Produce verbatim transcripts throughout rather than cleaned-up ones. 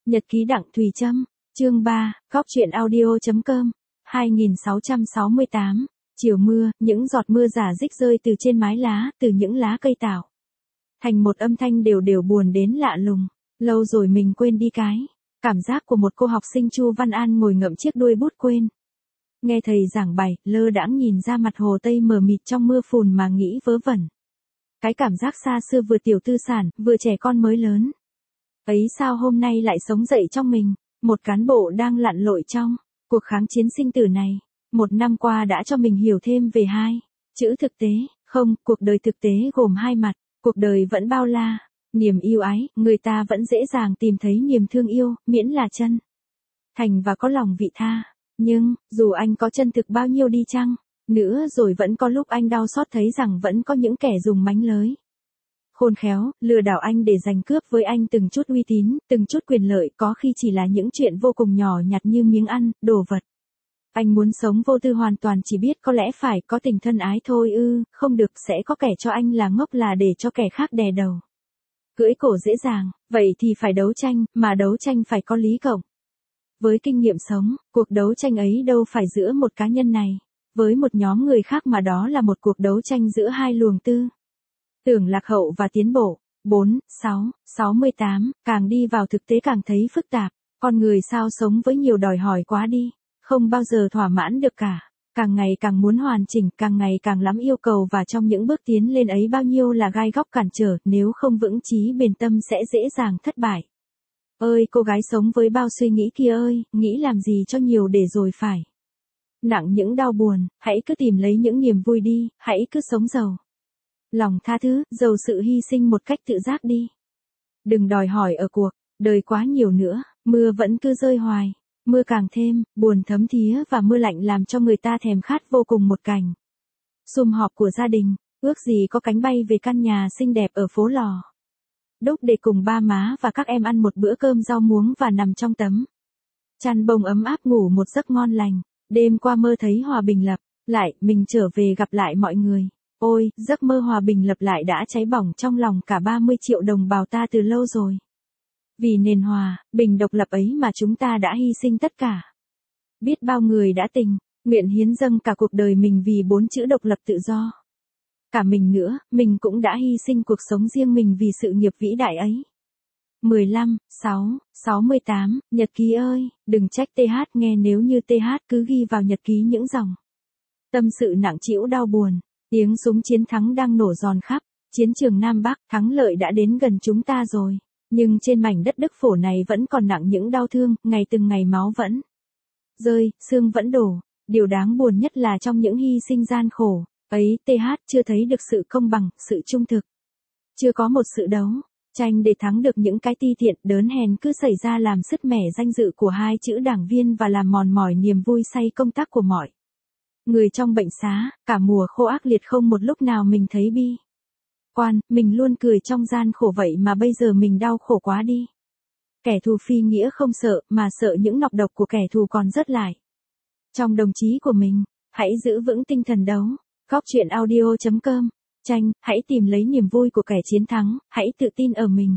Nhật ký Đặng Thùy Trâm, chương ba, góc truyện audio.com, hai nghìn sáu trăm sáu mươi tám, chiều mưa, những giọt mưa rả rích rơi từ trên mái lá, từ những lá cây tạo thành một âm thanh đều đều buồn đến lạ lùng. Lâu rồi mình quên đi cái cảm giác của một cô học sinh Chu Văn An ngồi ngậm chiếc đuôi bút quên. Nghe thầy giảng bài, lơ đãng nhìn ra mặt hồ Tây mờ mịt trong mưa phùn mà nghĩ vớ vẩn. Cái cảm giác xa xưa vừa tiểu tư sản, vừa trẻ con mới lớn. Ấy sao hôm nay lại sống dậy trong mình, một cán bộ đang lặn lội trong cuộc kháng chiến sinh tử này. Một năm qua đã cho mình hiểu thêm về hai chữ thực tế. Không, cuộc đời thực tế gồm hai mặt, cuộc đời vẫn bao la. Niềm yêu ái, người ta vẫn dễ dàng tìm thấy niềm thương yêu, miễn là chân thành và có lòng vị tha. Nhưng, dù anh có chân thực bao nhiêu đi chăng nữa rồi vẫn có lúc anh đau xót thấy rằng vẫn có những kẻ dùng mánh lới khôn khéo, lừa đảo anh để giành cướp với anh từng chút uy tín, từng chút quyền lợi, có khi chỉ là những chuyện vô cùng nhỏ nhặt như miếng ăn, đồ vật. Anh muốn sống vô tư hoàn toàn chỉ biết có lẽ phải có tình thân ái thôi ư, không được sẽ có kẻ cho anh là ngốc là để cho kẻ khác đè đầu. Cưỡi cổ dễ dàng, vậy thì phải đấu tranh, mà đấu tranh phải có lý cộng. Với kinh nghiệm sống, cuộc đấu tranh ấy đâu phải giữa một cá nhân này với một nhóm người khác mà đó là một cuộc đấu tranh giữa hai luồng tư tưởng lạc hậu và tiến bộ. bốn, sáu, sáu mươi tám, càng đi vào thực tế càng thấy phức tạp, con người sao sống với nhiều đòi hỏi quá đi, không bao giờ thỏa mãn được cả, càng ngày càng muốn hoàn chỉnh, càng ngày càng lắm yêu cầu và trong những bước tiến lên ấy bao nhiêu là gai góc cản trở, nếu không vững chí bền tâm sẽ dễ dàng thất bại. Ơi cô gái sống với bao suy nghĩ kia ơi, nghĩ làm gì cho nhiều để rồi phải nặng những đau buồn, hãy cứ tìm lấy những niềm vui đi, hãy cứ sống giàu lòng tha thứ, giàu sự hy sinh một cách tự giác đi. Đừng đòi hỏi ở cuộc đời quá nhiều nữa, mưa vẫn cứ rơi hoài, mưa càng thêm buồn thấm thía và mưa lạnh làm cho người ta thèm khát vô cùng một cảnh sum họp của gia đình, ước gì có cánh bay về căn nhà xinh đẹp ở phố Lò Đúc để cùng ba má và các em ăn một bữa cơm rau muống và nằm trong tấm chăn bông ấm áp ngủ một giấc ngon lành. Đêm qua mơ thấy hòa bình lập lại, mình trở về gặp lại mọi người. Ôi, giấc mơ hòa bình lập lại đã cháy bỏng trong lòng cả ba mươi triệu đồng bào ta từ lâu rồi. Vì nền hòa, bình độc lập ấy mà chúng ta đã hy sinh tất cả. Biết bao người đã tình nguyện hiến dâng cả cuộc đời mình vì bốn chữ độc lập tự do. Cả mình nữa, mình cũng đã hy sinh cuộc sống riêng mình vì sự nghiệp vĩ đại ấy. mười lăm, sáu, sáu mươi tám, nhật ký ơi, đừng trách tê hát nghe nếu như tê hát cứ ghi vào nhật ký những dòng tâm sự nặng trĩu đau buồn. Tiếng súng chiến thắng đang nổ giòn khắp chiến trường Nam Bắc, thắng lợi đã đến gần chúng ta rồi. Nhưng trên mảnh đất Đức Phổ này vẫn còn nặng những đau thương, ngày từng ngày máu vẫn rơi, xương vẫn đổ. Điều đáng buồn nhất là trong những hy sinh gian khổ ấy, tê hát chưa thấy được sự công bằng, sự trung thực. Chưa có một sự đấu tranh để thắng được những cái ti tiện đớn hèn cứ xảy ra làm sứt mẻ danh dự của hai chữ đảng viên và làm mòn mỏi niềm vui say công tác của mọi người trong bệnh xá. Cả mùa khô ác liệt không một lúc nào mình thấy bi quan, mình luôn cười trong gian khổ vậy mà bây giờ mình đau khổ quá đi. Kẻ thù phi nghĩa không sợ, mà sợ những nọc độc của kẻ thù còn rớt lại trong đồng chí của mình. Hãy giữ vững tinh thần đấu. Góc truyện audio.com, tranh, hãy tìm lấy niềm vui của kẻ chiến thắng, hãy tự tin ở mình.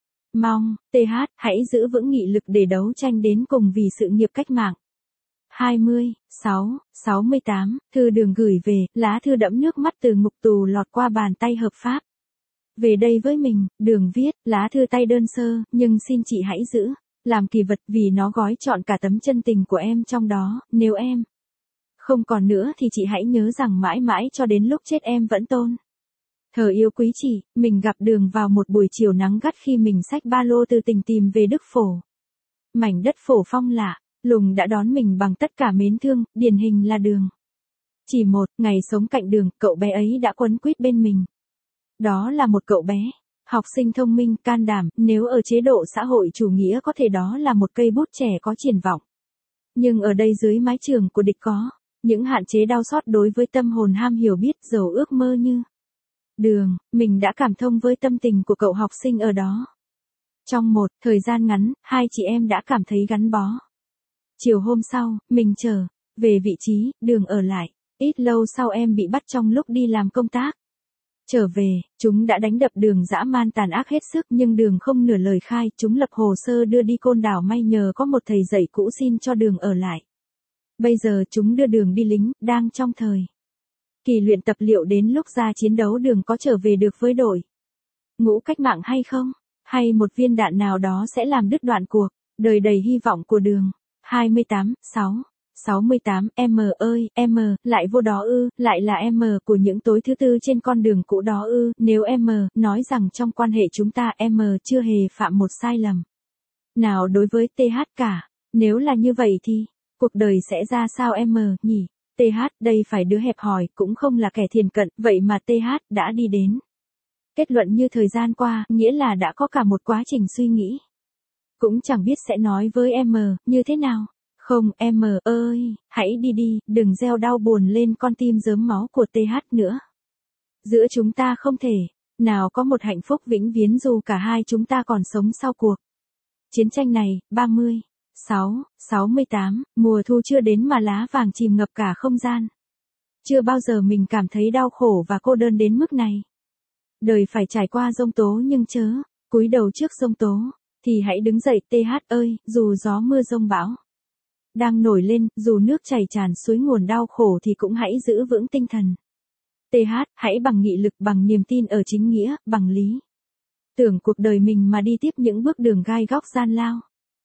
Mong, tê hát, hãy giữ vững nghị lực để đấu tranh đến cùng vì sự nghiệp cách mạng. hai mươi, sáu, sáu mươi tám, thư Đường gửi về, lá thư đẫm nước mắt từ ngục tù lọt qua bàn tay hợp pháp. Về đây với mình, Đường viết, lá thư tay đơn sơ, nhưng xin chị hãy giữ làm kỳ vật vì nó gói trọn cả tấm chân tình của em trong đó. Nếu em không còn nữa thì chị hãy nhớ rằng mãi mãi cho đến lúc chết em vẫn tôn thờ yêu quý chị. Mình gặp Đường vào một buổi chiều nắng gắt khi mình xách ba lô từ tỉnh tìm về Đức Phổ. Mảnh đất Phổ Phong lạ lùng đã đón mình bằng tất cả mến thương, điển hình là Đường. Chỉ một ngày sống cạnh Đường, cậu bé ấy đã quấn quýt bên mình. Đó là một cậu bé học sinh thông minh, can đảm, nếu ở chế độ xã hội chủ nghĩa có thể đó là một cây bút trẻ có triển vọng. Nhưng ở đây dưới mái trường của địch có những hạn chế đau xót đối với tâm hồn ham hiểu biết, giàu ước mơ như Đường. Mình đã cảm thông với tâm tình của cậu học sinh ở đó. Trong một thời gian ngắn, hai chị em đã cảm thấy gắn bó. Chiều hôm sau, mình trở về vị trí Đường ở lại. Ít lâu sau em bị bắt trong lúc đi làm công tác Trở về, chúng đã đánh đập Đường dã man tàn ác hết sức nhưng Đường không nửa lời khai, chúng lập hồ sơ đưa đi Côn Đảo may nhờ có một thầy dạy cũ xin cho Đường ở lại. Bây giờ chúng đưa Đường đi lính, đang trong thời kỳ luyện tập liệu đến lúc ra chiến đấu Đường có trở về được với đội ngũ cách mạng hay không? Hay một viên đạn nào đó sẽ làm đứt đoạn cuộc đời đầy hy vọng của Đường. hai mươi tám, sáu, sáu mươi tám, em ơi, em, lại vô đó ư, lại là em của những tối thứ tư trên con đường cũ đó ư, nếu em nói rằng trong quan hệ chúng ta em chưa hề phạm một sai lầm nào đối với tê hát cả, nếu là như vậy thì, cuộc đời sẽ ra sao em nhỉ? tê hát đây phải đứa hẹp hòi, cũng không là kẻ thiền cận, vậy mà tê hát đã đi đến kết luận như thời gian qua, nghĩa là đã có cả một quá trình suy nghĩ. Cũng chẳng biết sẽ nói với em như thế nào. Không, em ơi, hãy đi đi, đừng gieo đau buồn lên con tim rớm máu của tê hát nữa. Giữa chúng ta không thể nào có một hạnh phúc vĩnh viễn dù cả hai chúng ta còn sống sau cuộc chiến tranh này. ba mươi, sáu, sáu mươi tám, mùa thu chưa đến mà lá vàng chìm ngập cả không gian. Chưa bao giờ mình cảm thấy đau khổ và cô đơn đến mức này. Đời phải trải qua giông tố nhưng chớ cúi đầu trước giông tố, thì hãy đứng dậy tê hát ơi, dù gió mưa giông bão đang nổi lên, dù nước chảy tràn suối nguồn đau khổ thì cũng hãy giữ vững tinh thần. tê hát, hãy bằng nghị lực, bằng niềm tin ở chính nghĩa, bằng lý tưởng cuộc đời mình mà đi tiếp những bước đường gai góc gian lao.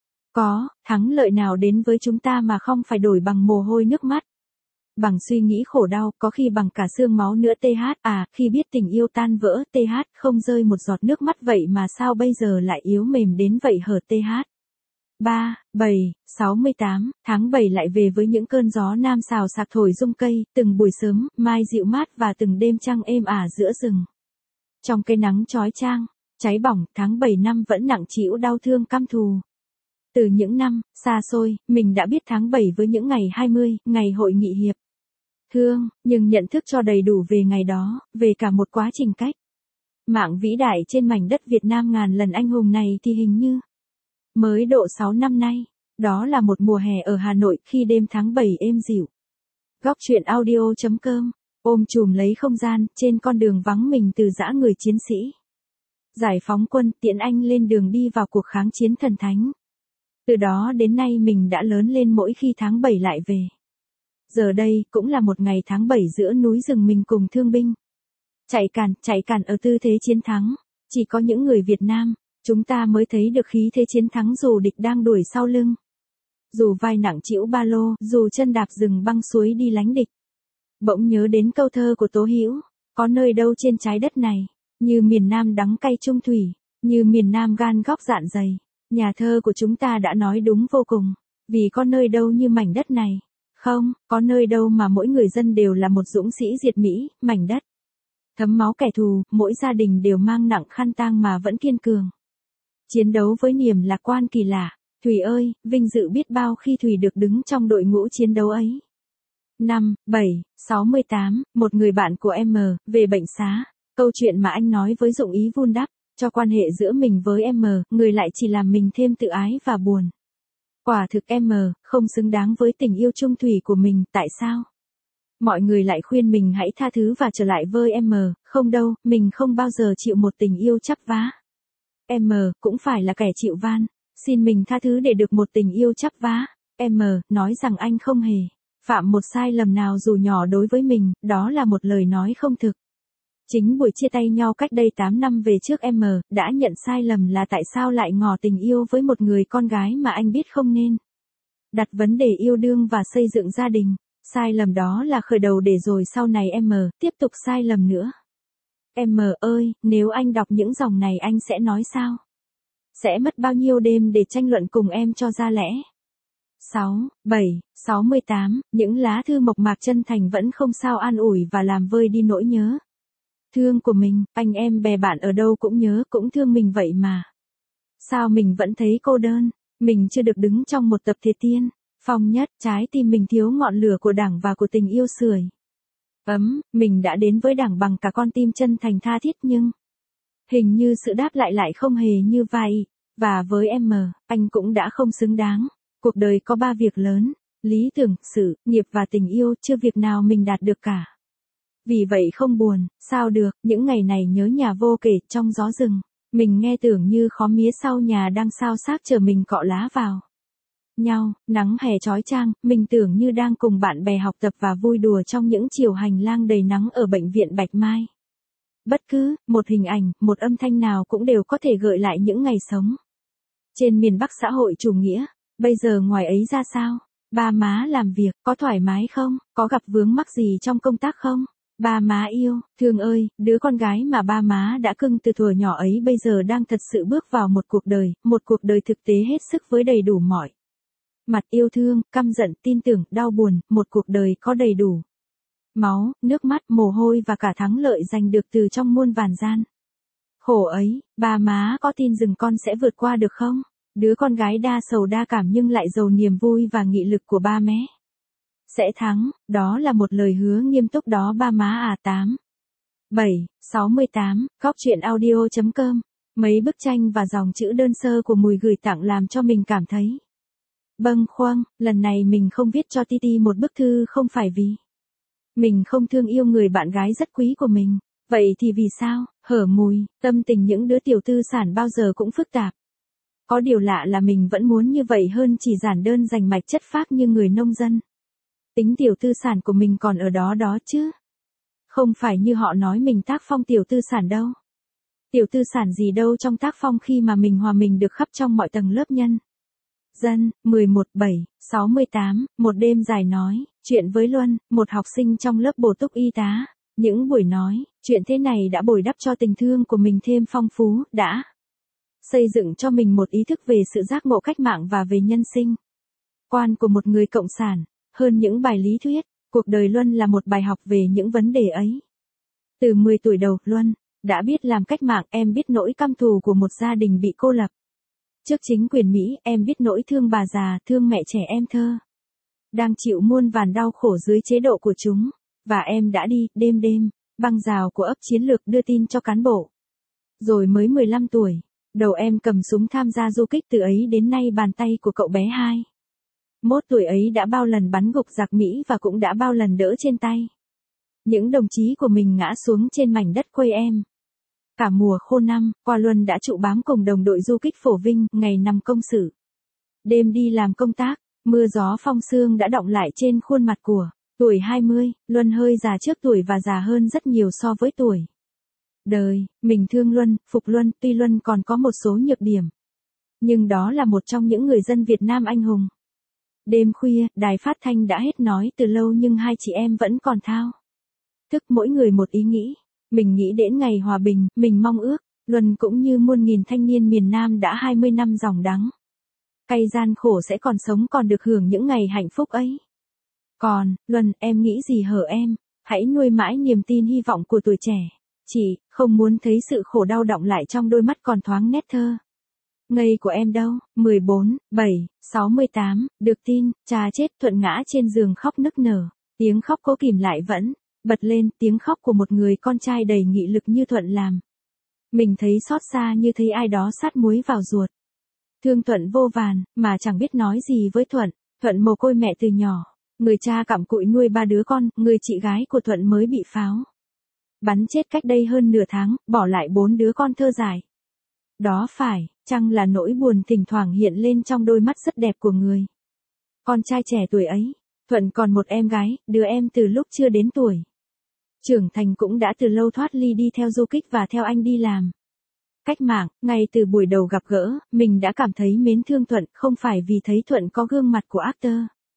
Có thắng lợi nào đến với chúng ta mà không phải đổi bằng mồ hôi nước mắt, bằng suy nghĩ khổ đau, có khi bằng cả xương máu nữa tê hát à, khi biết tình yêu tan vỡ tê hát không rơi một giọt nước mắt vậy mà sao bây giờ lại yếu mềm đến vậy hở tê hát. ba, bảy, sáu mươi tám, tháng bảy lại về với những cơn gió nam xào xạc thổi rung cây, từng buổi sớm, mai dịu mát và từng đêm trăng êm ả giữa rừng. Trong cây nắng chói chang, cháy bỏng, tháng bảy năm vẫn nặng trĩu đau thương căm thù. Từ những năm xa xôi, mình đã biết tháng bảy với những ngày hai mươi, ngày hội nghị hiệp thương, nhưng nhận thức cho đầy đủ về ngày đó, về cả một quá trình cách mạng vĩ đại trên mảnh đất Việt Nam ngàn lần anh hùng này thì hình như mới độ sáu năm nay. Đó là một mùa hè ở Hà Nội khi đêm tháng bảy êm dịu. Góc truyện audio chấm com ôm chùm lấy không gian trên con đường vắng mình từ dã người chiến sĩ giải phóng quân tiễn anh lên đường đi vào cuộc kháng chiến thần thánh. Từ đó đến nay mình đã lớn lên mỗi khi tháng bảy lại về. Giờ đây cũng là một ngày tháng bảy giữa núi rừng mình cùng thương binh chạy càn, chạy càn ở tư thế chiến thắng. Chỉ có những người Việt Nam, chúng ta mới thấy được khí thế chiến thắng dù địch đang đuổi sau lưng. Dù vai nặng trĩu ba lô, dù chân đạp rừng băng suối đi lánh địch. Bỗng nhớ đến câu thơ của Tố Hữu, có nơi đâu trên trái đất này, như miền Nam đắng cay trung thủy, như miền Nam gan góc dạn dày. Nhà thơ của chúng ta đã nói đúng vô cùng, vì có nơi đâu như mảnh đất này. Không, có nơi đâu mà mỗi người dân đều là một dũng sĩ diệt Mỹ, mảnh đất thấm máu kẻ thù, mỗi gia đình đều mang nặng khăn tang mà vẫn kiên cường chiến đấu với niềm lạc quan kỳ lạ. Thùy ơi, vinh dự biết bao khi Thùy được đứng trong đội ngũ chiến đấu ấy. năm, bảy, sáu mươi tám, một người bạn của em về bệnh xá, câu chuyện mà anh nói với dụng ý vun đắp cho quan hệ giữa mình với em, người lại chỉ làm mình thêm tự ái và buồn. Quả thực em không xứng đáng với tình yêu trung thủy của mình, tại sao? Mọi người lại khuyên mình hãy tha thứ và trở lại với em, không đâu, mình không bao giờ chịu một tình yêu chắp vá. Em cũng phải là kẻ chịu van, xin mình tha thứ để được một tình yêu chắp vá. Em nói rằng anh không hề phạm một sai lầm nào dù nhỏ đối với mình, đó là một lời nói không thực. Chính buổi chia tay nhau cách đây tám năm về trước em đã nhận sai lầm là tại sao lại ngỏ tình yêu với một người con gái mà anh biết không nên đặt vấn đề yêu đương và xây dựng gia đình. Sai lầm đó là khởi đầu để rồi sau này em tiếp tục sai lầm nữa. Em ơi, nếu anh đọc những dòng này anh sẽ nói sao? Sẽ mất bao nhiêu đêm để tranh luận cùng em cho ra lẽ? sáu, bảy, sáu mươi tám, những lá thư mộc mạc chân thành vẫn không sao an ủi và làm vơi đi nỗi nhớ thương của mình. Anh em bè bạn ở đâu cũng nhớ, cũng thương mình vậy mà. Sao mình vẫn thấy cô đơn? Mình chưa được đứng trong một tập thiệt tiên phong nhất, trái tim mình thiếu ngọn lửa của Đảng và của tình yêu sưởi ấm. Mình đã đến với Đảng bằng cả con tim chân thành tha thiết nhưng hình như sự đáp lại lại không hề như vậy. Và với em, anh cũng đã không xứng đáng. Cuộc đời có ba việc lớn: lý tưởng, sự nghiệp và tình yêu, chưa việc nào mình đạt được cả. Vì vậy không buồn, sao được, những ngày này nhớ nhà vô kể, trong gió rừng. Mình nghe tưởng như khóm mía sau nhà đang sao xác chờ mình cọ lá vào nhau, nắng hè chói chang, mình tưởng như đang cùng bạn bè học tập và vui đùa trong những chiều hành lang đầy nắng ở bệnh viện Bạch Mai. Bất cứ, một hình ảnh, một âm thanh nào cũng đều có thể gợi lại những ngày sống trên miền Bắc xã hội chủ nghĩa. Bây giờ ngoài ấy ra sao? Ba má làm việc, có thoải mái không? Có gặp vướng mắc gì trong công tác không? Ba má yêu, thương ơi, đứa con gái mà ba má đã cưng từ thuở nhỏ ấy bây giờ đang thật sự bước vào một cuộc đời, một cuộc đời thực tế hết sức với đầy đủ mọi mặt yêu thương, căm giận, tin tưởng, đau buồn, một cuộc đời có đầy đủ máu, nước mắt, mồ hôi và cả thắng lợi giành được từ trong muôn vàn gian khổ ấy. Ba má có tin rằng con sẽ vượt qua được không? Đứa con gái đa sầu đa cảm nhưng lại giàu niềm vui và nghị lực của ba mẹ. Sẽ thắng, đó là một lời hứa nghiêm túc đó ba má à. Tám bảy sáu mươi tám, góc truyện audio chấm com. Mấy bức tranh và dòng chữ đơn sơ của Mùi gửi tặng làm cho mình cảm thấy bâng khuâng. Lần này mình không viết cho Titi một bức thư không phải vì mình không thương yêu người bạn gái rất quý của mình. Vậy thì vì sao? Hở Mùi, tâm tình những đứa tiểu tư sản bao giờ cũng phức tạp. Có điều lạ là mình vẫn muốn như vậy hơn chỉ giản đơn rành mạch chất phác như người nông dân. Tính tiểu tư sản của mình còn ở đó đó chứ. Không phải như họ nói mình tác phong tiểu tư sản đâu. Tiểu tư sản gì đâu trong tác phong khi mà mình hòa mình được khắp trong mọi tầng lớp nhân dân. mười một bảy sáu mươi tám, một đêm dài nói chuyện với Luân, một học sinh trong lớp bổ túc y tá. Những buổi nói chuyện thế này đã bồi đắp cho tình thương của mình thêm phong phú, đã xây dựng cho mình một ý thức về sự giác ngộ cách mạng và về nhân sinh quan của một người cộng sản. Hơn những bài lý thuyết, cuộc đời Luân là một bài học về những vấn đề ấy. Từ mười tuổi đầu, Luân đã biết làm cách mạng. Em biết nỗi căm thù của một gia đình bị cô lập trước chính quyền Mỹ. Em biết nỗi thương bà già, thương mẹ trẻ em thơ đang chịu muôn vàn đau khổ dưới chế độ của chúng. Và em đã đi, đêm đêm, băng rào của ấp chiến lược đưa tin cho cán bộ. Rồi mới mười lăm tuổi, đầu em cầm súng tham gia du kích. Từ ấy đến nay bàn tay của cậu bé hai mốt tuổi ấy đã bao lần bắn gục giặc Mỹ và cũng đã bao lần đỡ trên tay những đồng chí của mình ngã xuống trên mảnh đất quê em. Cả mùa khô năm qua Luân đã trụ bám cùng đồng đội du kích Phổ Vinh, ngày nằm công sự, đêm đi làm công tác. Mưa gió phong sương đã đọng lại trên khuôn mặt của tuổi hai mươi. Luân hơi già trước tuổi và già hơn rất nhiều so với tuổi đời. Mình thương Luân, phục Luân, tuy Luân còn có một số nhược điểm, nhưng đó là một trong những người dân Việt Nam anh hùng. Đêm khuya, đài phát thanh đã hết nói từ lâu nhưng hai chị em vẫn còn thao thức mỗi người một ý nghĩ. Mình nghĩ đến ngày hòa bình, mình mong ước Luân cũng như muôn nghìn thanh niên miền Nam đã hai mươi năm dòng đắng cay gian khổ sẽ còn sống, còn được hưởng những ngày hạnh phúc ấy. Còn, Luân, em nghĩ gì hở em? Hãy nuôi mãi niềm tin hy vọng của tuổi trẻ. Chị, không muốn thấy sự khổ đau đọng lại trong đôi mắt còn thoáng nét thơ ngây của em đâu. mười bốn bảy sáu mươi tám, được tin, cha chết. Thuận ngã trên giường khóc nức nở. Tiếng khóc cố kìm lại vẫn bật lên, tiếng khóc của một người con trai đầy nghị lực như Thuận làm mình thấy xót xa, như thấy ai đó sát muối vào ruột. Thương Thuận vô vàn, mà chẳng biết nói gì với Thuận. Thuận mồ côi mẹ từ nhỏ, người cha cặm cụi nuôi ba đứa con. Người chị gái của Thuận mới bị pháo bắn chết cách đây hơn nửa tháng, bỏ lại bốn đứa con thơ dại. Đó phải chăng là nỗi buồn thỉnh thoảng hiện lên trong đôi mắt rất đẹp của người con trai trẻ tuổi ấy. Thuận còn một em gái, đứa em từ lúc chưa đến tuổi trưởng thành cũng đã từ lâu thoát ly đi theo du kích và theo anh đi làm cách mạng. Ngay từ buổi đầu gặp gỡ, mình đã cảm thấy mến thương Thuận, không phải vì thấy Thuận có gương mặt của actor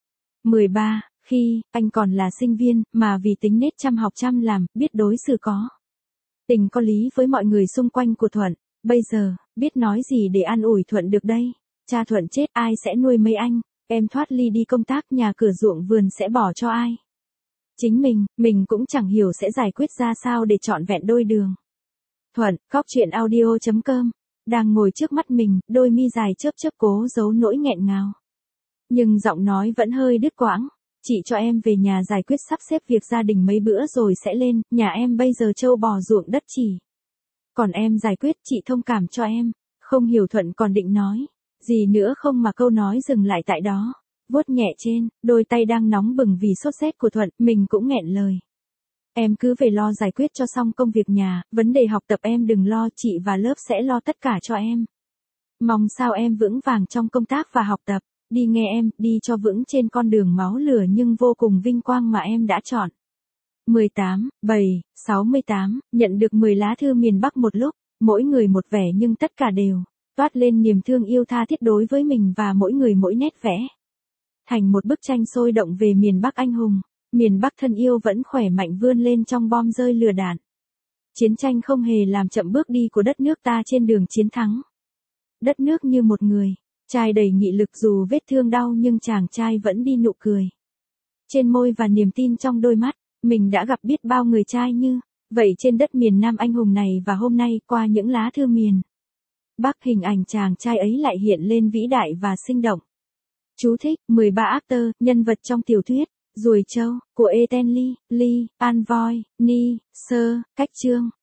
mười ba, khi anh còn là sinh viên, mà vì tính nết chăm học chăm làm, biết đối xử có tình có lý với mọi người xung quanh của Thuận. Bây giờ, biết nói gì để an ủi Thuận được đây? Cha Thuận chết, ai sẽ nuôi mấy anh? Em thoát ly đi công tác, nhà cửa ruộng vườn sẽ bỏ cho ai? Chính mình, mình cũng chẳng hiểu sẽ giải quyết ra sao để trọn vẹn đôi đường. Thuận, góc truyện audio chấm com, đang ngồi trước mắt mình, đôi mi dài chớp chớp cố giấu nỗi nghẹn ngào. Nhưng giọng nói vẫn hơi đứt quãng. Chị cho em về nhà giải quyết sắp xếp việc gia đình mấy bữa rồi sẽ lên, nhà em bây giờ trâu bò ruộng đất chỉ. Còn em giải quyết, chị thông cảm cho em. Không hiểu Thuận còn định nói gì nữa không mà câu nói dừng lại tại đó. Vuốt nhẹ trên đôi tay đang nóng bừng vì sốt rét của Thuận, mình cũng nghẹn lời. Em cứ về lo giải quyết cho xong công việc nhà, vấn đề học tập em đừng lo, chị và lớp sẽ lo tất cả cho em. Mong sao em vững vàng trong công tác và học tập, đi nghe em, đi cho vững trên con đường máu lửa nhưng vô cùng vinh quang mà em đã chọn. mười tám, bảy, sáu mươi tám, nhận được mười lá thư miền Bắc một lúc, mỗi người một vẻ nhưng tất cả đều toát lên niềm thương yêu tha thiết đối với mình và mỗi người mỗi nét vẽ. Thành một bức tranh sôi động về miền Bắc anh hùng, miền Bắc thân yêu vẫn khỏe mạnh vươn lên trong bom rơi lửa đạn. Chiến tranh không hề làm chậm bước đi của đất nước ta trên đường chiến thắng. Đất nước như một người, trai đầy nghị lực dù vết thương đau nhưng chàng trai vẫn đi nụ cười. Trên môi và niềm tin trong đôi mắt, mình đã gặp biết bao người trai như vậy trên đất miền Nam anh hùng này và hôm nay qua những lá thư miền Bắc hình ảnh chàng trai ấy lại hiện lên vĩ đại và sinh động. Chú thích, mười ba actor, nhân vật trong tiểu thuyết, Ruồi Trâu, của Ethan Lee, Lee, An Voi, Ni, Sơ, Cách Chương.